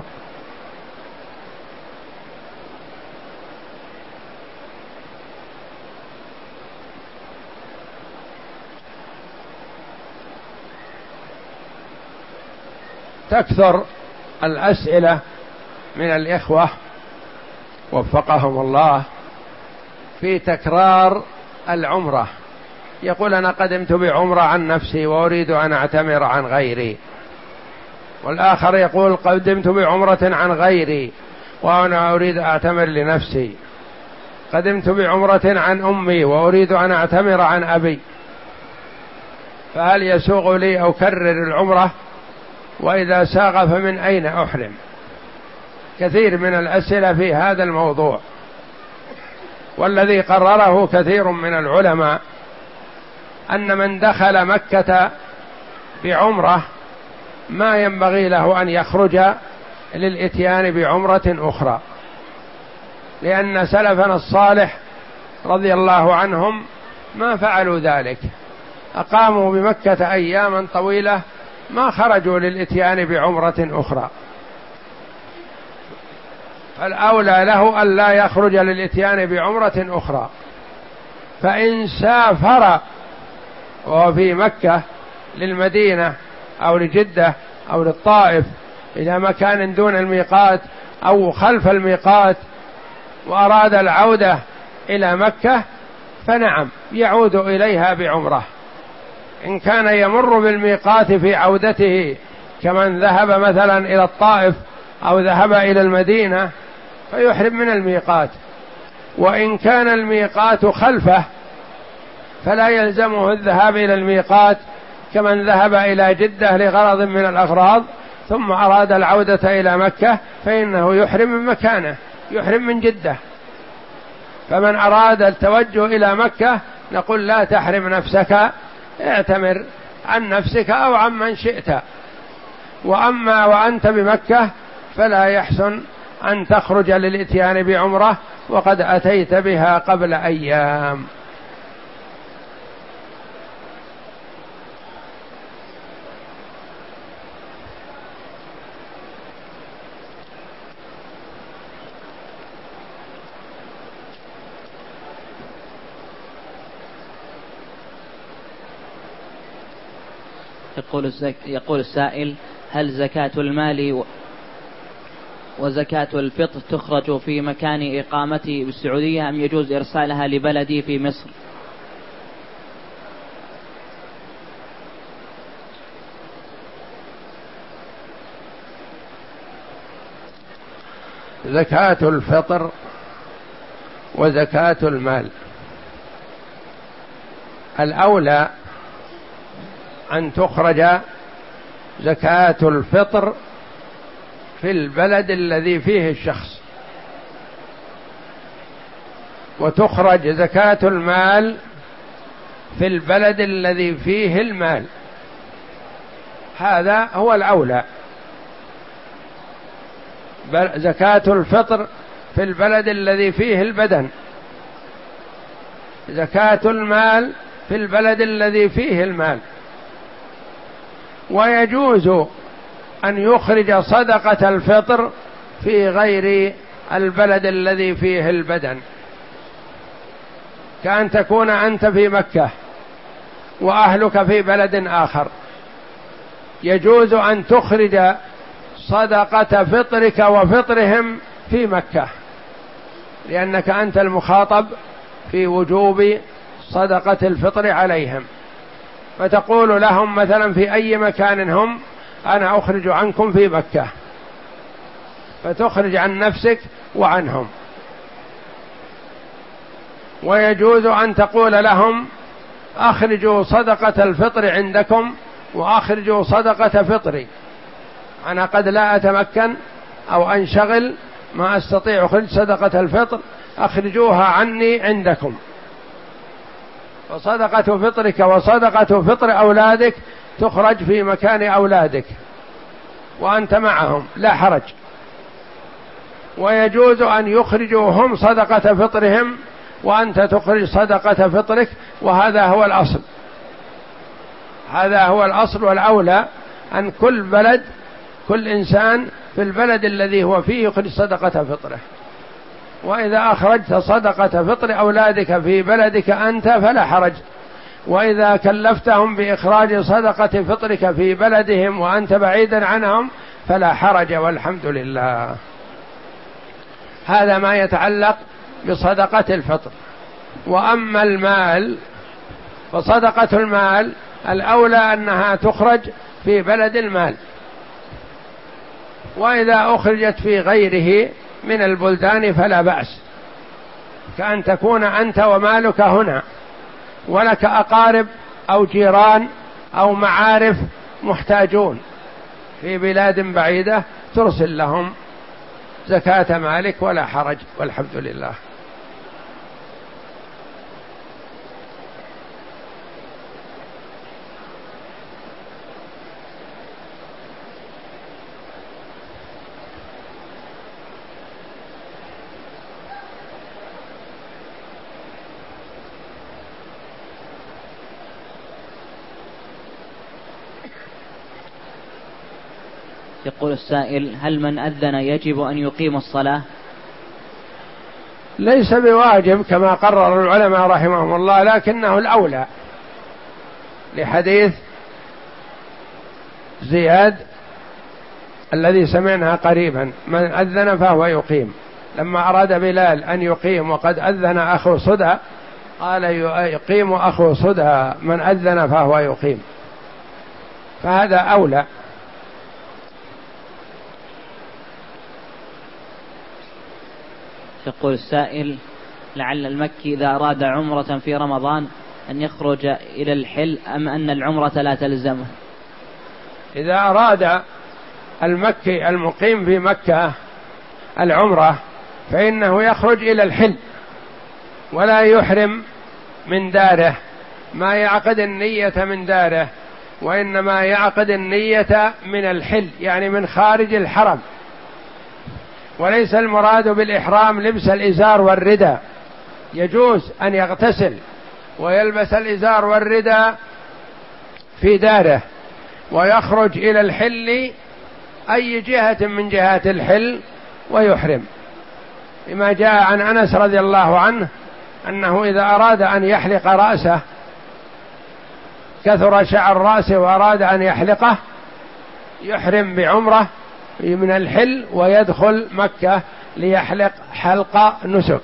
تكثر الأسئلة من الإخوة وفقهم الله في تكرار العمرة. يقول: أنا قدمت بعمرة عن نفسي وأريد أن أعتمر عن غيري، والآخر يقول: قدمت بعمرة عن غيري وأنا أريد أن أعتمر لنفسي، قدمت بعمرة عن أمي وأريد أن أعتمر عن أبي، فهل يسوغ لي أو أكرر العمرة؟ وإذا ساغ فمن أين أحرم؟ كثير من الأسئلة في هذا الموضوع، والذي قرره كثير من العلماء أن من دخل مكة بعمرة ما ينبغي له أن يخرج للإتيان بعمرة أخرى، لأن سلفنا الصالح رضي الله عنهم ما فعلوا ذلك، أقاموا بمكة أياما طويلة ما خرجوا للإتيان بعمرة أخرى، فالأولى له أن لا يخرج للإتيان بعمرة أخرى. فإن سافر وهو في مكة للمدينة أو لجدة أو للطائف إلى مكان دون الميقات أو خلف الميقات وأراد العودة إلى مكة فنعم يعود إليها بعمرة. إن كان يمر بالميقات في عودته كمن ذهب مثلا إلى الطائف أو ذهب إلى المدينة فيحرم من الميقات. وإن كان الميقات خلفه فلا يلزمه الذهاب إلى الميقات كمن ذهب إلى جدة لغرض من الأغراض ثم أراد العودة إلى مكة فإنه يحرم من مكانه، يحرم من جدة. فمن أراد التوجه إلى مكة نقول لا تحرم نفسك، اعتمر عن نفسك أو عن من شئت. وأما وأنت بمكة فلا يحسن أن تخرج للإتيان بعمرة وقد أتيت بها قبل أيام. يقول الزك... يقول السائل: هل زكاة المال وزكاة الفطر تخرج في مكان إقامتي بالسعودية أم يجوز إرسالها لبلدي في مصر؟ زكاة الفطر وزكاة المال الأولى أن تخرج زكاة الفطر في البلد الذي فيه الشخص، وتخرج زكاة المال في البلد الذي فيه المال، هذا هو الأولى. زكاة الفطر في البلد الذي فيه البدن، زكاة المال في البلد الذي فيه المال. ويجوز أن يخرج صدقة الفطر في غير البلد الذي فيه البدن، كأن تكون أنت في مكة وأهلك في بلد آخر، يجوز أن تخرج صدقة فطرك وفطرهم في مكة، لأنك أنت المخاطب في وجوب صدقة الفطر عليهم، فتقول لهم مثلا في أي مكان هم: أنا أخرج عنكم في مكة، فتخرج عن نفسك وعنهم. ويجوز أن تقول لهم: أخرجوا صدقة الفطر عندكم وأخرجوا صدقة فطري، أنا قد لا أتمكن أو أنشغل ما أستطيع أخرج صدقة الفطر، أخرجوها عني عندكم. فصدقة فطرك وصدقة فطر أولادك تخرج في مكان أولادك وأنت معهم لا حرج. ويجوز أن يخرجوا هم صدقة فطرهم وأنت تخرج صدقة فطرك، وهذا هو الأصل، هذا هو الأصل والأولى، أن كل بلد كل إنسان في البلد الذي هو فيه يخرج صدقة فطره. وإذا أخرجت صدقة فطر أولادك في بلدك أنت فلا حرج، وإذا كلفتهم بإخراج صدقة فطرك في بلدهم وأنت بعيدا عنهم فلا حرج، والحمد لله. هذا ما يتعلق بصدقة الفطر. وأما المال فصدقة المال الأولى أنها تخرج في بلد المال، وإذا أخرجت في غيره من البلدان فلا بأس، كأن تكون أنت ومالك هنا ولك أقارب أو جيران أو معارف محتاجون في بلاد بعيدة ترسل لهم زكاة مالك ولا حرج، والحمد لله. يقول السائل: هل من أذن يجب أن يقيم الصلاة؟ ليس بواجب كما قرر العلماء رحمهم الله، لكنه الأولى لحديث زياد الذي سمعناه قريبا: من أذن فهو يقيم. لما أراد بلال أن يقيم وقد أذن أخو صدى قال: يقيم أخو صدى، من أذن فهو يقيم، فهذا أولى. يقول السائل: لعل المكي إذا أراد عمرة في رمضان أن يخرج إلى الحل أم أن العمرة لا تلزمه؟ إذا أراد المكي المقيم في مكة العمرة فإنه يخرج إلى الحل ولا يحرم من داره، ما يعقد النية من داره، وإنما يعقد النية من الحل، يعني من خارج الحرم. وليس المراد بالإحرام لبس الإزار والردى، يجوز أن يغتسل ويلبس الإزار والردى في داره ويخرج إلى الحل أي جهة من جهات الحل ويحرم، لما جاء عن أنس رضي الله عنه أنه إذا أراد أن يحلق رأسه، كثر شعر رأسه وأراد أن يحلقه، يحرم بعمرة من الحل ويدخل مكة ليحلق حلق نسك،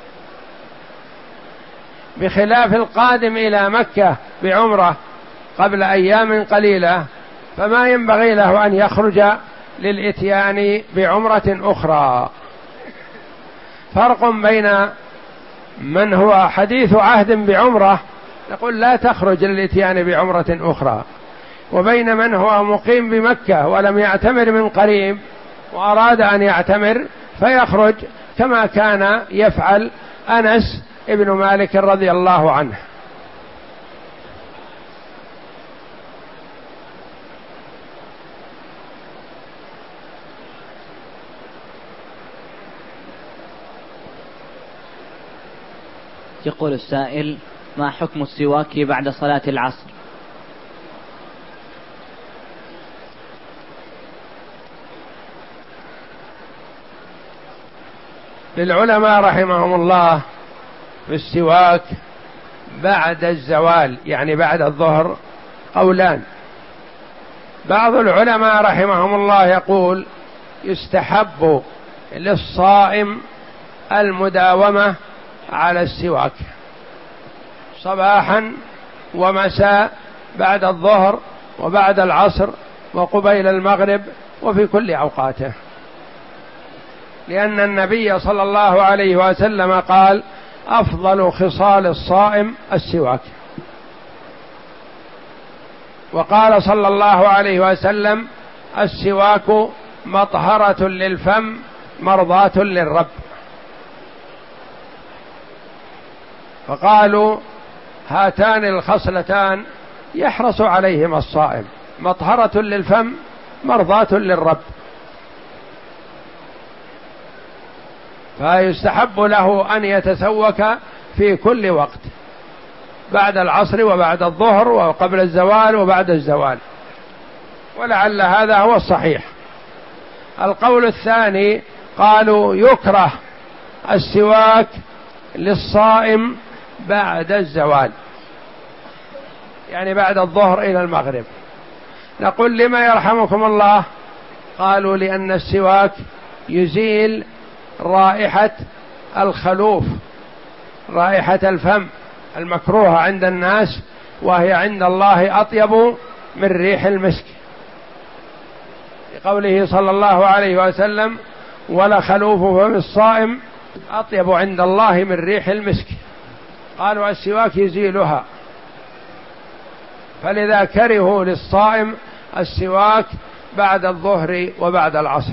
بخلاف القادم إلى مكة بعمرة قبل أيام قليلة فما ينبغي له أن يخرج للإتيان بعمرة أخرى. فرق بين من هو حديث عهد بعمرة نقول لا تخرج للإتيان بعمرة أخرى، وبين من هو مقيم بمكة ولم يعتمر من قريب وأراد أن يعتمر فيخرج كما كان يفعل أنس ابن مالك رضي الله عنه. يقول السائل: ما حكم السواك بعد صلاة العصر؟ للعلماء رحمهم الله في السواك بعد الزوال، يعني بعد الظهر، قولان. بعض العلماء رحمهم الله يقول: يستحب للصائم المداومة على السواك صباحا ومساء، بعد الظهر وبعد العصر وقبيل المغرب وفي كل أوقاته، لأن النبي صلى الله عليه وسلم قال: أفضل خصال الصائم السواك. وقال صلى الله عليه وسلم: السواك مطهرة للفم مرضاة للرب. فقالوا هاتان الخصلتان يحرص عليهما الصائم: مطهرة للفم مرضاة للرب. فيستحب له أن يتسوك في كل وقت، بعد العصر وبعد الظهر وقبل الزوال وبعد الزوال، ولعل هذا هو الصحيح. القول الثاني قالوا يكره السواك للصائم بعد الزوال، يعني بعد الظهر إلى المغرب. نقول: لما يرحمكم الله؟ قالوا: لأن السواك يزيل رائحة الخلوف، رائحة الفم المكروهة عند الناس، وهي عند الله أطيب من ريح المسك، لقوله صلى الله عليه وسلم: ولخلوف فم الصائم أطيب عند الله من ريح المسك. قالوا السواك يزيلها، فلذا كرهوا للصائم السواك بعد الظهر وبعد العصر.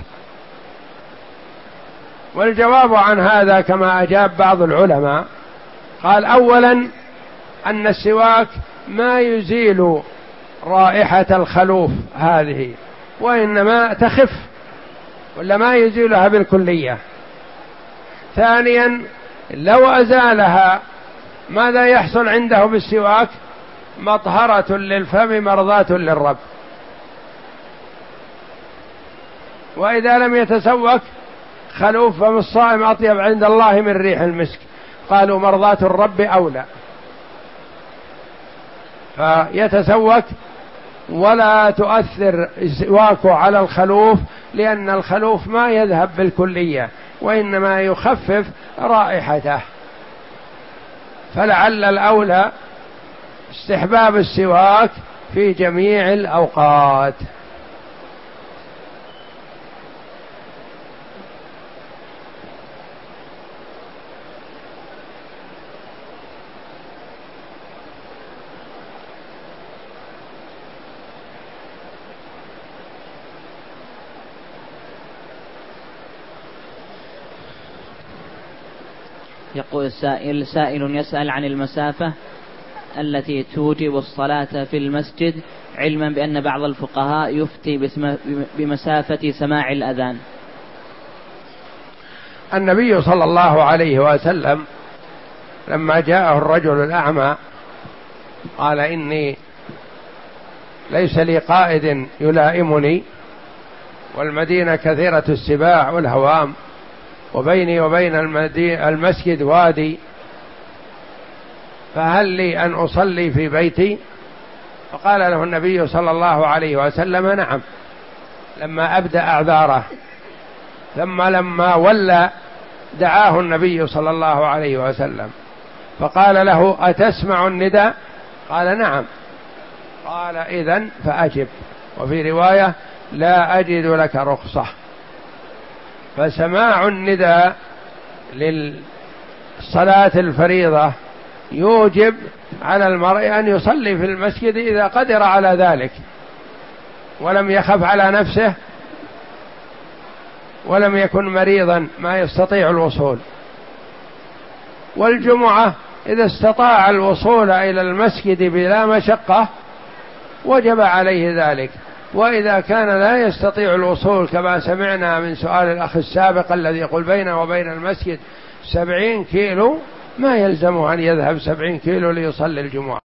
والجواب عن هذا كما أجاب بعض العلماء، قال: أولا أن السواك ما يزيل رائحة الخلوف هذه، وإنما تخف ولا ما يزيلها بالكلية. ثانيا لو أزالها ماذا يحصل عنده بالسواك؟ مطهرة للفم مرضاة للرب. وإذا لم يتسوك خلوف فم الصائم أطيب عند الله من ريح المسك. قالوا مرضاة الرب أولى. فيتسوك ولا تؤثر سواكه على الخلوف، لأن الخلوف ما يذهب بالكلية وإنما يخفف رائحته، فلعل الأولى استحباب السواك في جميع الأوقات. يقول السائل: سائل يسأل عن المسافة التي توجب الصلاة في المسجد، علما بأن بعض الفقهاء يفتي بمسافة سماع الأذان. النبي صلى الله عليه وسلم لما جاءه الرجل الأعمى قال: إني ليس لي قائد يلائمني، والمدينة كثيرة السباع والهوام، وبيني وبين المسجد وادي، فهل لي أن أصلي في بيتي؟ فقال له النبي صلى الله عليه وسلم: نعم، لما أبدأ أعذاره. ثم لما ولى دعاه النبي صلى الله عليه وسلم فقال له: أتسمع النداء؟ قال: نعم. قال: إذن فأجب. وفي رواية: لا أجد لك رخصة. فسماع النداء للصلاة الفريضة يوجب على المرء أن يصلي في المسجد إذا قدر على ذلك ولم يخف على نفسه ولم يكن مريضا ما يستطيع الوصول. والجمعة إذا استطاع الوصول إلى المسجد بلا مشقة وجب عليه ذلك، وإذا كان لا يستطيع الوصول كما سمعنا من سؤال الأخ السابق الذي يقول بينه وبين المسجد سبعين كيلو، ما يلزمه أن يذهب سبعين كيلو ليصلي الجمعة.